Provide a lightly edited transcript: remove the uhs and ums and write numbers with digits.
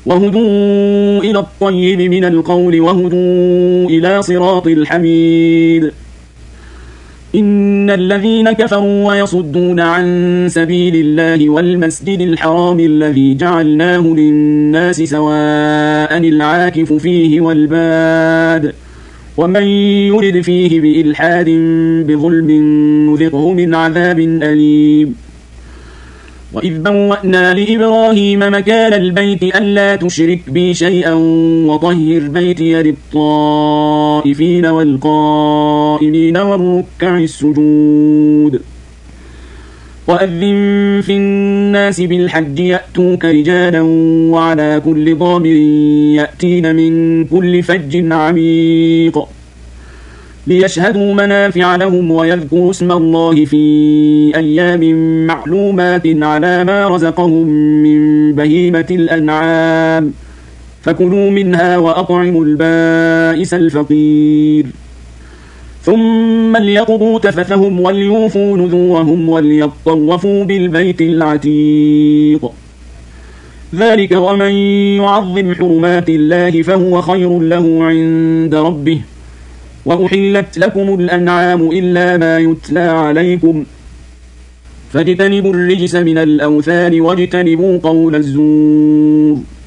وهدوا إلى الطيب من القول وهدوا إلى صراط الحميد. إن الذين كفروا ويصدون عن سبيل الله والمسجد الحرام الذي جعلناه للناس سواء العاكف فيه والباد ومن يرد فيه بإلحاد بظلم نذقه من عذاب أليم. وإذ بوأنا لإبراهيم مكان البيت ألا تشرك بي شيئا وطهر بيتي للطائفين والقائمين والركع السجود. وأذن في الناس بالحج يأتوك رجالا وعلى كل ضامر يأتين من كل فج عميق ليشهدوا منافع لهم ويذكروا اسم الله في أيام معلومات على ما رزقهم من بهيمة الأنعام فكلوا منها وأطعموا البائس الفقير ثم ليقضوا تفثهم وليوفوا نذورهم وليطوفوا بالبيت العتيق. ذلك ومن يعظم حرمات الله فهو خير له عند ربه. وأحلت لكم الأنعام إلا ما يتلى عليكم فاجتنبوا الرجس من الأوثان واجتنبوا قول الزور.